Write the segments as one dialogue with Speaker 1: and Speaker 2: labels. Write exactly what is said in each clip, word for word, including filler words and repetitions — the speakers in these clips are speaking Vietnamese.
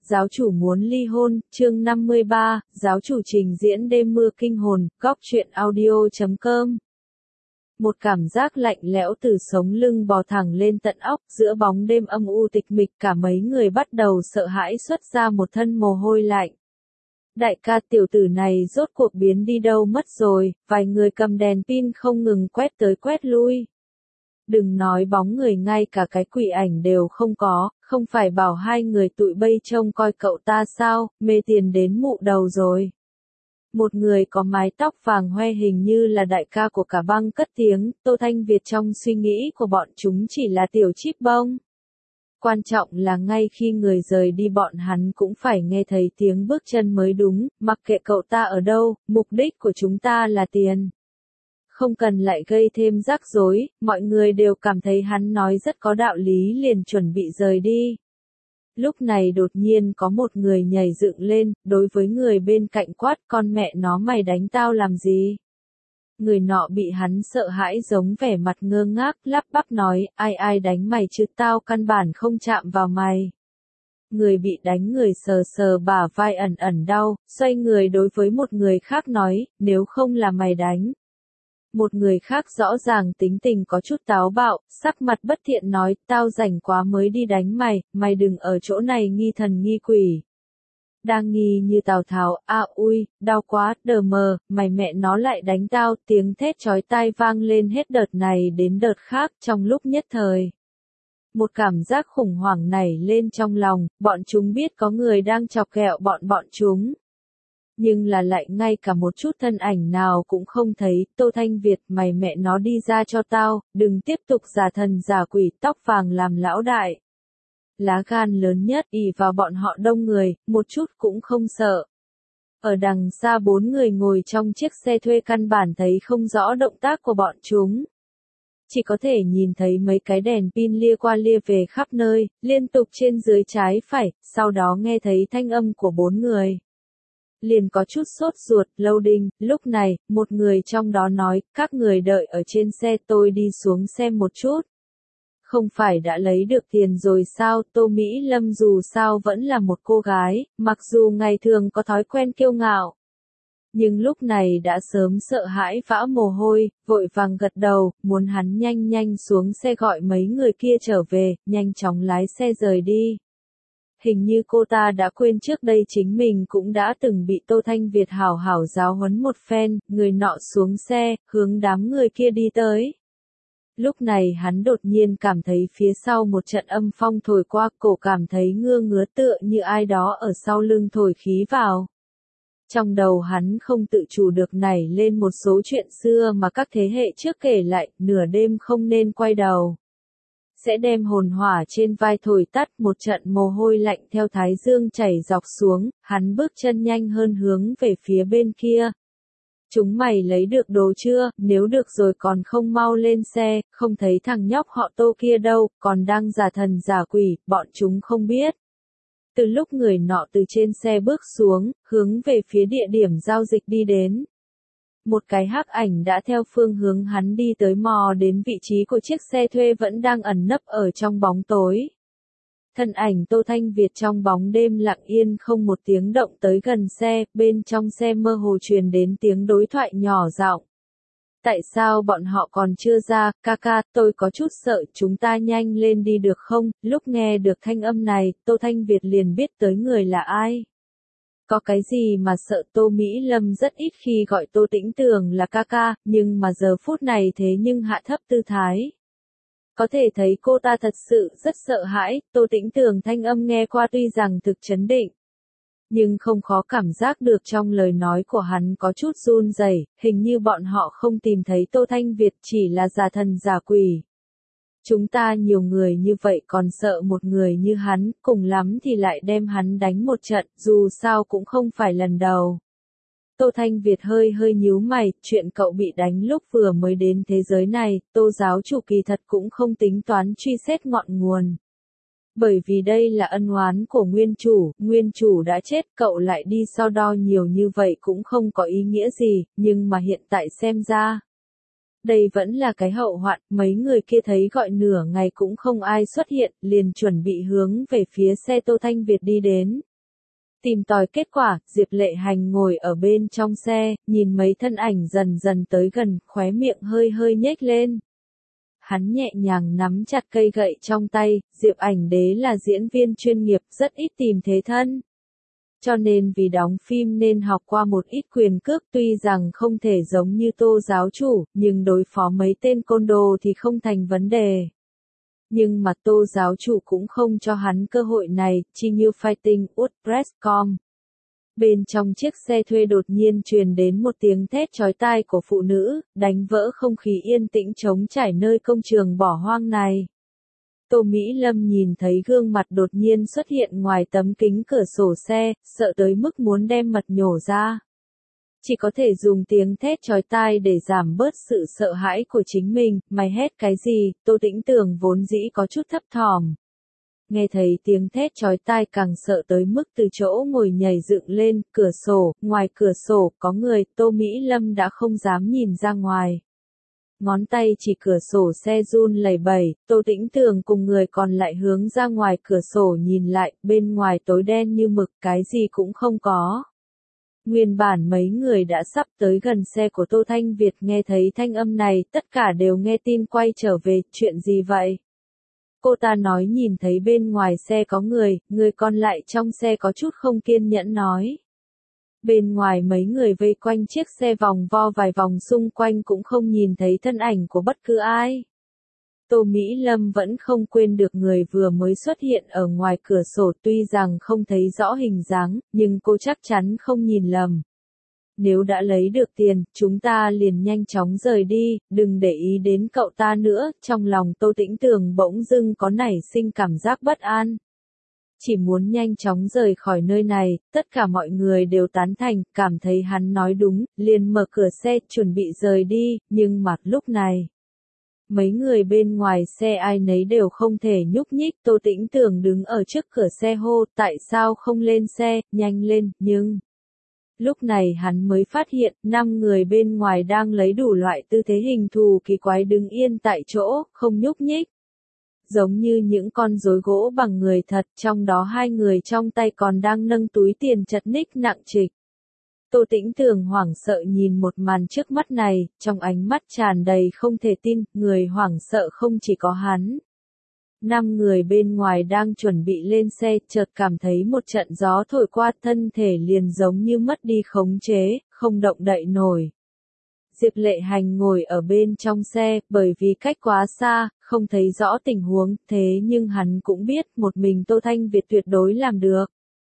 Speaker 1: giáo chủ muốn ly hôn, chương năm mươi ba, giáo chủ trình diễn đêm mưa kinh hồn, góc truyện audio chấm com. Một cảm giác lạnh lẽo từ sống lưng bò thẳng lên tận óc, giữa bóng đêm âm u tịch mịch cả mấy người bắt đầu sợ hãi xuất ra một thân mồ hôi lạnh. Đại ca, tiểu tử này rốt cuộc biến đi đâu mất rồi, vài người cầm đèn pin không ngừng quét tới quét lui. Đừng nói bóng người, ngay cả cái quỷ ảnh đều không có, không phải bảo hai người tụi bây trông coi cậu ta sao, mê tiền đến mụ đầu rồi. Một người có mái tóc vàng hoe hình như là đại ca của cả băng cất tiếng, Tô Thanh Việt trong suy nghĩ của bọn chúng chỉ là tiểu chíp bông. Quan trọng là ngay khi người rời đi bọn hắn cũng phải nghe thấy tiếng bước chân mới đúng, mặc kệ cậu ta ở đâu, mục đích của chúng ta là tiền. Không cần lại gây thêm rắc rối, mọi người đều cảm thấy hắn nói rất có đạo lý liền chuẩn bị rời đi. Lúc này đột nhiên có một người nhảy dựng lên, đối với người bên cạnh quát, con mẹ nó mày đánh tao làm gì? Người nọ bị hắn sợ hãi giống vẻ mặt ngơ ngác, lắp bắp nói, ai ai đánh mày chứ, tao căn bản không chạm vào mày. Người bị đánh người sờ sờ bả vai ẩn ẩn đau, xoay người đối với một người khác nói, nếu không là mày đánh. Một người khác rõ ràng tính tình có chút táo bạo, sắc mặt bất thiện nói, tao rảnh quá mới đi đánh mày, mày đừng ở chỗ này nghi thần nghi quỷ. Đang nghi như Tào Tháo, a à, ui, đau quá, đờ mờ, mày mẹ nó lại đánh tao, tiếng thét chói tai vang lên hết đợt này đến đợt khác trong lúc nhất thời. Một cảm giác khủng hoảng nảy lên trong lòng, bọn chúng biết có người đang chọc ghẹo bọn bọn chúng. Nhưng là lại ngay cả một chút thân ảnh nào cũng không thấy, Tô Thanh Việt, mày mẹ nó đi ra cho tao, đừng tiếp tục giả thần giả quỷ, tóc vàng làm lão đại. Lá gan lớn nhất, ỷ vào bọn họ đông người, một chút cũng không sợ. Ở đằng xa bốn người ngồi trong chiếc xe thuê căn bản thấy không rõ động tác của bọn chúng. Chỉ có thể nhìn thấy mấy cái đèn pin lia qua lia về khắp nơi, liên tục trên dưới trái phải, sau đó nghe thấy thanh âm của bốn người. Liền có chút sốt ruột, loading, lúc này, một người trong đó nói, các người đợi ở trên xe tôi đi xuống xem một chút. Không phải đã lấy được tiền rồi sao, Tô Mỹ Lâm dù sao vẫn là một cô gái, mặc dù ngày thường có thói quen kiêu ngạo. Nhưng lúc này đã sớm sợ hãi vã mồ hôi, vội vàng gật đầu, muốn hắn nhanh nhanh xuống xe gọi mấy người kia trở về, nhanh chóng lái xe rời đi. Hình như cô ta đã quên trước đây chính mình cũng đã từng bị Tô Thanh Việt hảo hảo giáo huấn một phen, người nọ xuống xe, hướng đám người kia đi tới. Lúc này hắn đột nhiên cảm thấy phía sau một trận âm phong thổi qua, cổ cảm thấy ngưa ngứa tựa như ai đó ở sau lưng thổi khí vào. Trong đầu hắn không tự chủ được nảy lên một số chuyện xưa mà các thế hệ trước kể lại, nửa đêm không nên quay đầu. Sẽ đem hồn hỏa trên vai thổi tắt, một trận mồ hôi lạnh theo thái dương chảy dọc xuống, hắn bước chân nhanh hơn hướng về phía bên kia. Chúng mày lấy được đồ chưa, nếu được rồi còn không mau lên xe, không thấy thằng nhóc họ Tô kia đâu, còn đang giả thần giả quỷ, bọn chúng không biết. Từ lúc người nọ từ trên xe bước xuống, hướng về phía địa điểm giao dịch đi đến. Một cái hắc ảnh đã theo phương hướng hắn đi tới mò đến vị trí của chiếc xe thuê vẫn đang ẩn nấp ở trong bóng tối. Thân ảnh Tô Thanh Việt trong bóng đêm lặng yên không một tiếng động tới gần xe, bên trong xe mơ hồ truyền đến tiếng đối thoại nhỏ giọng. Tại sao bọn họ còn chưa ra, ca ca, tôi có chút sợ, chúng ta nhanh lên đi được không? Lúc nghe được thanh âm này, Tô Thanh Việt liền biết tới người là ai. Có cái gì mà sợ, Tô Mỹ Lâm rất ít khi gọi Tô Tĩnh Tường là ca ca, nhưng mà giờ phút này thế nhưng hạ thấp tư thái. Có thể thấy cô ta thật sự rất sợ hãi, Tô Tĩnh Tường thanh âm nghe qua tuy rằng thực chấn định. Nhưng không khó cảm giác được trong lời nói của hắn có chút run rẩy, hình như bọn họ không tìm thấy Tô Thanh Việt chỉ là giả thần giả quỷ. Chúng ta nhiều người như vậy còn sợ một người như hắn, cùng lắm thì lại đem hắn đánh một trận, dù sao cũng không phải lần đầu. Tô Thanh Việt hơi hơi nhíu mày, chuyện cậu bị đánh lúc vừa mới đến thế giới này, Tô giáo chủ kỳ thật cũng không tính toán truy xét ngọn nguồn. Bởi vì đây là ân oán của nguyên chủ, nguyên chủ đã chết, cậu lại đi so đo nhiều như vậy cũng không có ý nghĩa gì, nhưng mà hiện tại xem ra. Đây vẫn là cái hậu hoạn, mấy người kia thấy gọi nửa ngày cũng không ai xuất hiện, liền chuẩn bị hướng về phía xe Tô Thanh Việt đi đến. Tìm tòi kết quả, Diệp Lệ Hành ngồi ở bên trong xe, nhìn mấy thân ảnh dần dần tới gần, khóe miệng hơi hơi nhếch lên. Hắn nhẹ nhàng nắm chặt cây gậy trong tay, Diệp Ảnh Đế là diễn viên chuyên nghiệp, rất ít tìm thế thân. Cho nên vì đóng phim nên học qua một ít quyền cước, tuy rằng không thể giống như Tô giáo chủ, nhưng đối phó mấy tên côn đồ thì không thành vấn đề. Nhưng mà Tô giáo chủ cũng không cho hắn cơ hội này, chi như fighting woodpress chấm com. Bên trong chiếc xe thuê đột nhiên truyền đến một tiếng thét chói tai của phụ nữ, đánh vỡ không khí yên tĩnh trống trải nơi công trường bỏ hoang này. Tô Mỹ Lâm nhìn thấy gương mặt đột nhiên xuất hiện ngoài tấm kính cửa sổ xe, sợ tới mức muốn đem mật nhổ ra. Chỉ có thể dùng tiếng thét chói tai để giảm bớt sự sợ hãi của chính mình, mày hét cái gì, Tô Tĩnh Tường vốn dĩ có chút thấp thỏm. Nghe thấy tiếng thét chói tai càng sợ tới mức từ chỗ ngồi nhảy dựng lên, cửa sổ, ngoài cửa sổ, có người, Tô Mỹ Lâm đã không dám nhìn ra ngoài. Ngón tay chỉ cửa sổ xe run lẩy bẩy, Tô Tĩnh Tường cùng người còn lại hướng ra ngoài cửa sổ nhìn lại, bên ngoài tối đen như mực, cái gì cũng không có. Nguyên bản mấy người đã sắp tới gần xe của Tô Thanh Việt nghe thấy thanh âm này, tất cả đều nghe tin quay trở về, chuyện gì vậy? Cô ta nói nhìn thấy bên ngoài xe có người, người còn lại trong xe có chút không kiên nhẫn nói. Bên ngoài mấy người vây quanh chiếc xe vòng vo vài vòng xung quanh cũng không nhìn thấy thân ảnh của bất cứ ai. Tô Mỹ Lâm vẫn không quên được người vừa mới xuất hiện ở ngoài cửa sổ, tuy rằng không thấy rõ hình dáng, nhưng cô chắc chắn không nhìn lầm. Nếu đã lấy được tiền, chúng ta liền nhanh chóng rời đi, đừng để ý đến cậu ta nữa, trong lòng Tô Tĩnh Tường bỗng dưng có nảy sinh cảm giác bất an. Chỉ muốn nhanh chóng rời khỏi nơi này, tất cả mọi người đều tán thành, cảm thấy hắn nói đúng, liền mở cửa xe chuẩn bị rời đi, nhưng mà lúc này, mấy người bên ngoài xe ai nấy đều không thể nhúc nhích, Tô Tĩnh Tường đứng ở trước cửa xe hô, tại sao không lên xe, nhanh lên, nhưng... Lúc này hắn mới phát hiện, năm người bên ngoài đang lấy đủ loại tư thế hình thù kỳ quái đứng yên tại chỗ, không nhúc nhích. Giống như những con rối gỗ bằng người thật, trong đó hai người trong tay còn đang nâng túi tiền chật ních nặng trịch. Tô Tĩnh Tường hoảng sợ nhìn một màn trước mắt này, trong ánh mắt tràn đầy không thể tin, người hoảng sợ không chỉ có hắn. Năm người bên ngoài đang chuẩn bị lên xe, chợt cảm thấy một trận gió thổi qua, thân thể liền giống như mất đi khống chế, không động đậy nổi. Diệp Lệ Hành ngồi ở bên trong xe, bởi vì cách quá xa, không thấy rõ tình huống, thế nhưng hắn cũng biết một mình Tô Thanh Việt tuyệt đối làm được.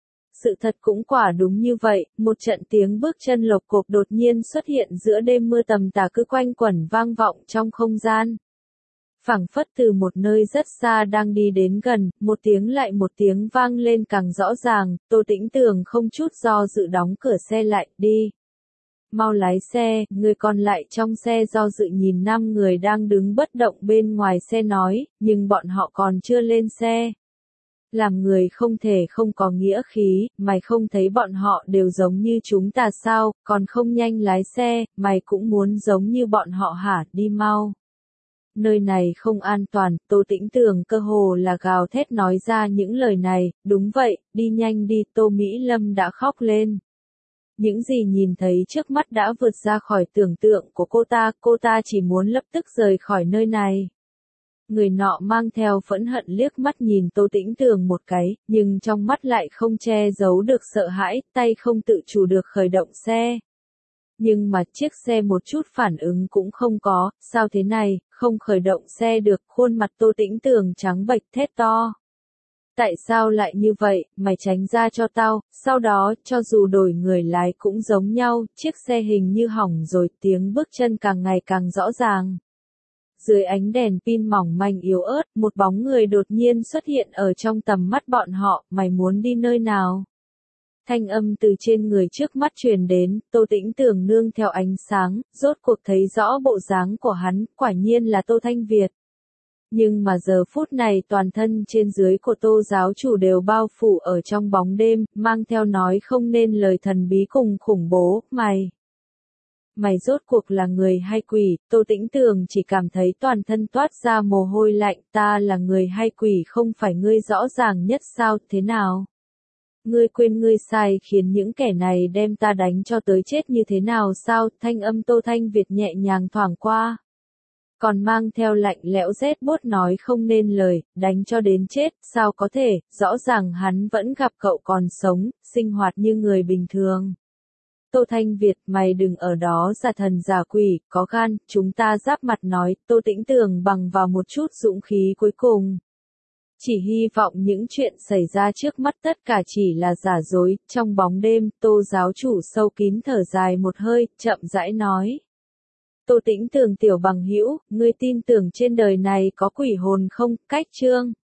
Speaker 1: Sự thật cũng quả đúng như vậy, một trận tiếng bước chân lộc cộc đột nhiên xuất hiện giữa đêm mưa tầm tà cứ quanh quẩn vang vọng trong không gian. Phảng phất từ một nơi rất xa đang đi đến gần, một tiếng lại một tiếng vang lên càng rõ ràng, Tô Tĩnh Tường không chút do dự đóng cửa xe lại, đi. Mau lái xe, người còn lại trong xe do dự nhìn năm người đang đứng bất động bên ngoài xe nói, nhưng bọn họ còn chưa lên xe. Làm người không thể không có nghĩa khí, mày không thấy bọn họ đều giống như chúng ta sao, còn không nhanh lái xe, mày cũng muốn giống như bọn họ hả, đi mau. Nơi này không an toàn, Tô Tĩnh Tường cơ hồ là gào thét nói ra những lời này, đúng vậy, đi nhanh đi, Tô Mỹ Lâm đã khóc lên. Những gì nhìn thấy trước mắt đã vượt ra khỏi tưởng tượng của cô ta, cô ta chỉ muốn lập tức rời khỏi nơi này. Người nọ mang theo phẫn hận liếc mắt nhìn Tô Tĩnh Tường một cái, nhưng trong mắt lại không che giấu được sợ hãi, tay không tự chủ được khởi động xe. Nhưng mà chiếc xe một chút phản ứng cũng không có, sao thế này, không khởi động xe được, khuôn mặt Tô Tĩnh Tường trắng bệch thét to. Tại sao lại như vậy, mày tránh ra cho tao, sau đó, cho dù đổi người lái cũng giống nhau, chiếc xe hình như hỏng rồi, tiếng bước chân càng ngày càng rõ ràng. Dưới ánh đèn pin mỏng manh yếu ớt, một bóng người đột nhiên xuất hiện ở trong tầm mắt bọn họ, mày muốn đi nơi nào? Thanh âm từ trên người trước mắt truyền đến, Tô Tĩnh Tường nương theo ánh sáng, rốt cuộc thấy rõ bộ dáng của hắn, quả nhiên là Tô Thanh Việt. Nhưng mà giờ phút này toàn thân trên dưới của Tô giáo chủ đều bao phủ ở trong bóng đêm, mang theo nói không nên lời thần bí cùng khủng bố, mày. Mày rốt cuộc là người hay quỷ, Tô Tĩnh Tường chỉ cảm thấy toàn thân toát ra mồ hôi lạnh, ta là người hay quỷ không phải ngươi rõ ràng nhất sao, thế nào? Ngươi quên ngươi sai khiến những kẻ này đem ta đánh cho tới chết như thế nào sao? Thanh âm Tô Thanh Việt nhẹ nhàng thoảng qua. Còn mang theo lạnh lẽo rét buốt nói không nên lời, đánh cho đến chết, sao có thể, rõ ràng hắn vẫn gặp cậu còn sống, sinh hoạt như người bình thường. Tô Thanh Việt, mày đừng ở đó giả thần giả quỷ, có gan, chúng ta giáp mặt nói, Tô Tĩnh Tường bằng vào một chút dũng khí cuối cùng. Chỉ hy vọng những chuyện xảy ra trước mắt tất cả chỉ là giả dối, trong bóng đêm, Tô giáo chủ sâu kín thở dài một hơi, chậm rãi nói. Tô Tĩnh Tường tiểu bằng hữu, ngươi tin tưởng trên đời này có quỷ hồn không? Cách chương